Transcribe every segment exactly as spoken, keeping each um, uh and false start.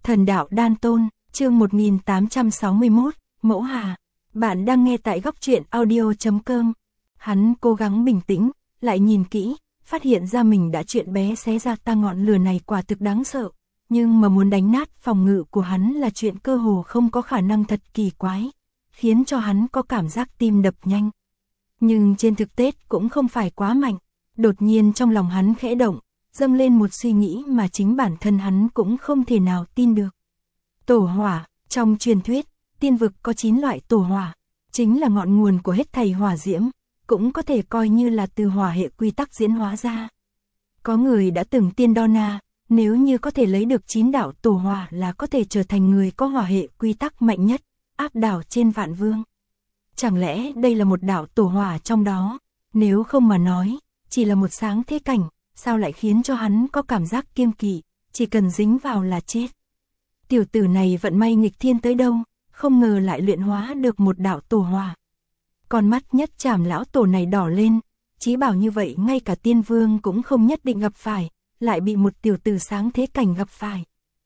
Thần đạo đan tôn, chương một nghìn tám trăm sáu mươi mốt, Mẫu Hà. Bạn đang nghe tại góc truyện audio chấm com. Hắn cố gắng bình tĩnh, lại nhìn kỹ, phát hiện ra mình đã chuyện bé xé ra ta ngọn lửa này quả thực đáng sợ. Nhưng mà muốn đánh nát phòng ngự của hắn là chuyện cơ hồ không có khả năng, thật kỳ quái, khiến cho hắn có cảm giác tim đập nhanh. Nhưng trên thực tế cũng không phải quá mạnh. Đột nhiên trong lòng hắn khẽ động, dâng lên một suy nghĩ mà chính bản thân hắn cũng không thể nào tin được. Tổ hỏa, trong truyền thuyết, tiên vực có chín loại tổ hỏa, chính là ngọn nguồn của hết thảy hỏa diễm, cũng có thể coi như là từ hỏa hệ quy tắc diễn hóa ra. Có người đã từng tiên đo na, nếu như có thể lấy được chín đạo tổ hỏa là có thể trở thành người có hỏa hệ quy tắc mạnh nhất, áp đảo trên vạn vương. Chẳng lẽ đây là một đạo tổ hỏa trong đó? Nếu không mà nói, chỉ là một sáng thế cảnh, sao lại khiến cho hắn có cảm giác kiêng kỵ, chỉ cần dính vào là chết. Tiểu tử này vận may nghịch thiên tới đâu, không ngờ lại luyện hóa được một đạo tổ hỏa. Con mắt Nhất Trảm lão tổ này đỏ lên, chí bảo như vậy ngay cả tiên vương cũng không nhất định gặp phải, lại bị một tiểu tử sáng thế cảnh gặp phải.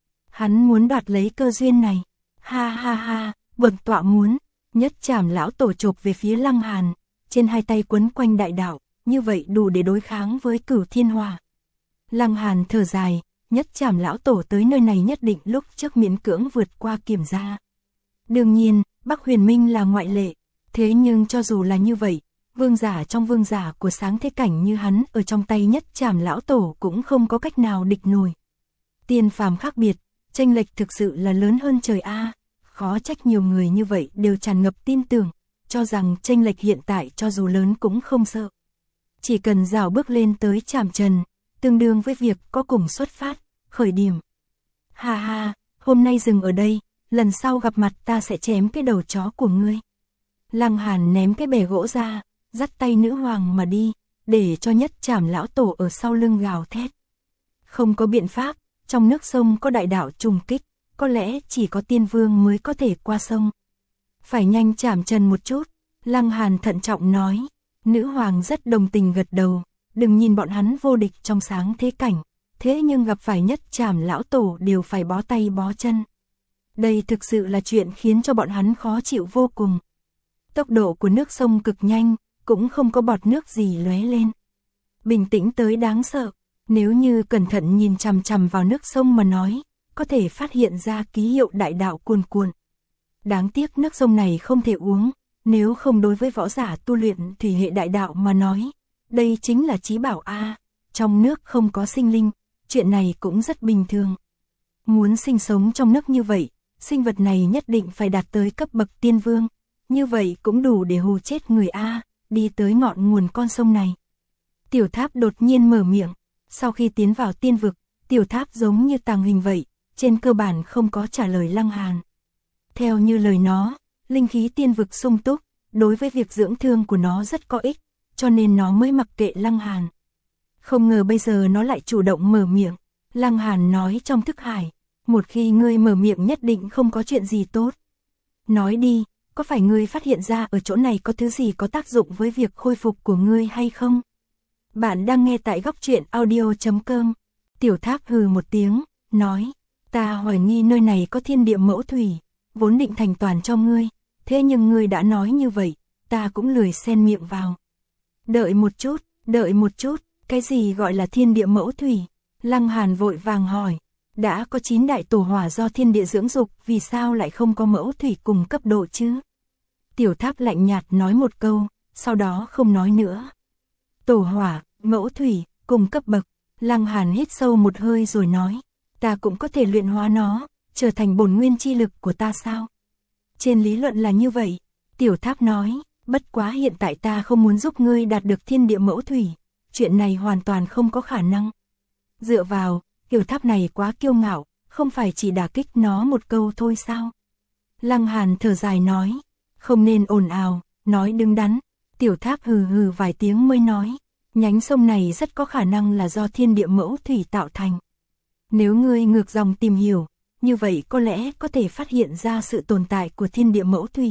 Hắn muốn đoạt lấy cơ duyên này. Ha ha ha, bổn tọa muốn. Nhất Trảm lão tổ chộp về phía Lăng Hàn, trên hai tay quấn quanh đại đạo, như vậy đủ để đối kháng với Cửu Thiên Hỏa. Lăng Hàn thở dài, Nhất Trảm lão tổ tới nơi này nhất định lúc trước miễn cưỡng vượt qua kiểm tra. Đương nhiên, Bắc Huyền Minh là ngoại lệ, thế nhưng cho dù là như vậy, vương giả trong vương giả của sáng thế cảnh như hắn ở trong tay Nhất Trảm lão tổ cũng không có cách nào địch nổi. Tiên phàm khác biệt, chênh lệch thực sự là lớn hơn trời a. Khó trách nhiều người như vậy đều tràn ngập tin tưởng, cho rằng chênh lệch hiện tại cho dù lớn cũng không sợ. Chỉ cần rào bước lên tới trảm trần, tương đương với việc có cùng xuất phát, khởi điểm. Ha ha, hôm nay dừng ở đây, lần sau gặp mặt ta sẽ chém cái đầu chó của ngươi. Lăng Hàn ném cái bè gỗ ra, dắt tay nữ hoàng mà đi, để cho Nhất Trảm lão tổ ở sau lưng gào thét. Không có biện pháp, trong nước sông có đại đạo trùng kích, có lẽ chỉ có tiên vương mới có thể qua sông. Phải nhanh chảm trần một chút, Lăng Hàn thận trọng nói. Nữ hoàng rất đồng tình gật đầu, đừng nhìn bọn hắn vô địch trong sáng thế cảnh, thế nhưng gặp phải Nhất Trảm lão tổ đều phải bó tay bó chân. Đây thực sự là chuyện khiến cho bọn hắn khó chịu vô cùng. Tốc độ của nước sông cực nhanh, cũng không có bọt nước gì lóe lên. Bình tĩnh tới đáng sợ, nếu như cẩn thận nhìn chằm chằm vào nước sông mà nói, có thể phát hiện ra ký hiệu đại đạo cuồn cuộn. Đáng tiếc nước sông này không thể uống, nếu không đối với võ giả tu luyện thủy hệ đại đạo mà nói, đây chính là chí bảo a. Trong nước không có sinh linh, chuyện này cũng rất bình thường. Muốn sinh sống trong nước như vậy, sinh vật này nhất định phải đạt tới cấp bậc tiên vương, như vậy cũng đủ để hù chết người a. Đi tới ngọn nguồn con sông này. Tiểu Tháp đột nhiên mở miệng, sau khi tiến vào tiên vực, Tiểu Tháp giống như tàng hình vậy, trên cơ bản không có trả lời Lăng Hàn. Theo như lời nó, linh khí tiên vực sung túc, đối với việc dưỡng thương của nó rất có ích, cho nên nó mới mặc kệ Lăng Hàn. Không ngờ bây giờ nó lại chủ động mở miệng. Lăng Hàn nói trong thức hải, một khi ngươi mở miệng nhất định không có chuyện gì tốt. Nói đi, có phải ngươi phát hiện ra ở chỗ này có thứ gì có tác dụng với việc khôi phục của ngươi hay không? Bạn đang nghe tại góc truyện audio chấm com. Tiểu Tháp hừ một tiếng, nói, ta hoài nghi nơi này có thiên địa mẫu thủy, vốn định thành toàn cho ngươi, thế nhưng ngươi đã nói như vậy, ta cũng lười xen miệng vào. Đợi một chút, đợi một chút, cái gì gọi là thiên địa mẫu thủy? Lăng Hàn vội vàng hỏi, đã có chín đại tổ hỏa do thiên địa dưỡng dục, vì sao lại không có mẫu thủy cùng cấp độ chứ? Tiểu Tháp lạnh nhạt nói một câu, sau đó không nói nữa. Tổ hỏa, mẫu thủy, cùng cấp bậc. Lăng Hàn hít sâu một hơi rồi nói, ta cũng có thể luyện hóa nó, trở thành bổn nguyên chi lực của ta sao? Trên lý luận là như vậy. Tiểu Tháp nói, bất quá hiện tại ta không muốn giúp ngươi đạt được thiên địa mẫu thủy, chuyện này hoàn toàn không có khả năng. Dựa vào, Tiểu Tháp này quá kiêu ngạo, không phải chỉ đả kích nó một câu thôi sao? Lăng Hàn thở dài nói, không nên ồn ào, nói đứng đắn. Tiểu Tháp hừ hừ vài tiếng mới nói, nhánh sông này rất có khả năng là do thiên địa mẫu thủy tạo thành. Nếu ngươi ngược dòng tìm hiểu, như vậy có lẽ có thể phát hiện ra sự tồn tại của thiên địa mẫu thủy.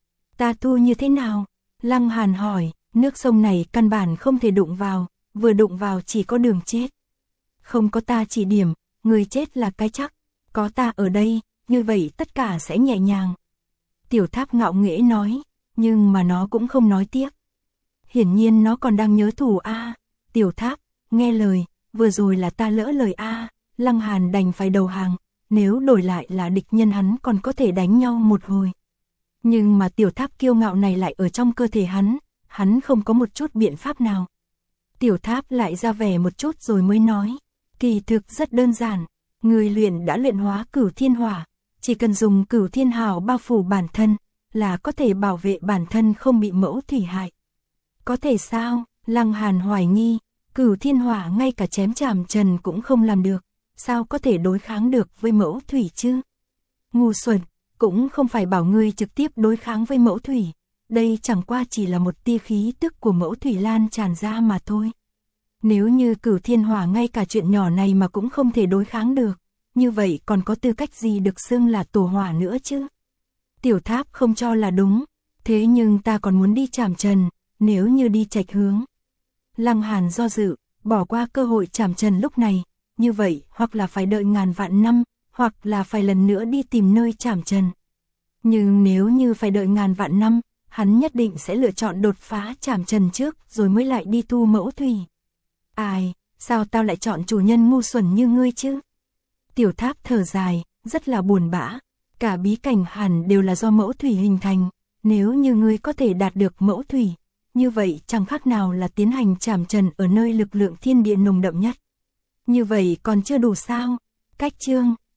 Ta tu như thế nào? Lăng Hàn hỏi, nước sông này căn bản không thể đụng vào, vừa đụng vào chỉ có đường chết. Không có ta chỉ điểm, người chết là cái chắc. có ta ở đây, như vậy tất cả sẽ nhẹ nhàng. Tiểu Tháp ngạo nghễ nói, nhưng mà nó cũng không nói tiếp. Hiển nhiên nó còn đang nhớ thù a. À, Tiểu Tháp, nghe lời, vừa rồi là ta lỡ lời a. À, Lăng Hàn đành phải đầu hàng, nếu đổi lại là địch nhân hắn còn có thể đánh nhau một hồi. Nhưng mà Tiểu Tháp kiêu ngạo này lại ở trong cơ thể hắn, hắn không có một chút biện pháp nào. Tiểu Tháp lại ra vẻ một chút rồi mới nói, kỳ thực rất đơn giản, người luyện đã luyện hóa Cửu Thiên Hỏa, chỉ cần dùng Cửu Thiên Hào bao phủ bản thân, là có thể bảo vệ bản thân không bị mẫu thủy hại. Có thể sao? Lăng Hàn hoài nghi, Cửu Thiên Hỏa ngay cả chém chảm trần cũng không làm được, sao có thể đối kháng được với mẫu thủy chứ? Ngu xuẩn, cũng không phải bảo ngươi trực tiếp đối kháng với mẫu thủy, đây chẳng qua chỉ là một tia khí tức của mẫu thủy lan tràn ra mà thôi. Nếu như Cửu Thiên Hỏa ngay cả chuyện nhỏ này mà cũng không thể đối kháng được, như vậy còn có tư cách gì được xưng là tổ hỏa nữa chứ? Tiểu Tháp không cho là đúng, thế nhưng ta còn muốn đi Trảm Trần, nếu như đi Trạch Hướng. Lăng Hàn do dự, bỏ qua cơ hội Trảm Trần lúc này, như vậy hoặc là phải đợi ngàn vạn năm, hoặc là phải lần nữa đi tìm nơi Trảm Trần. Nhưng nếu như phải đợi ngàn vạn năm, hắn nhất định sẽ lựa chọn đột phá Trảm Trần trước rồi mới lại đi thu mẫu thủy. Ai, sao tao lại chọn chủ nhân ngu xuẩn như ngươi chứ? Tiểu Tháp thở dài, rất là buồn bã, cả bí cảnh hẳn đều là do mẫu thủy hình thành, nếu như ngươi có thể đạt được mẫu thủy, như vậy chẳng khác nào là tiến hành Trảm Trần ở nơi lực lượng thiên địa nồng đậm nhất. Như vậy còn chưa đủ sao? Cách chương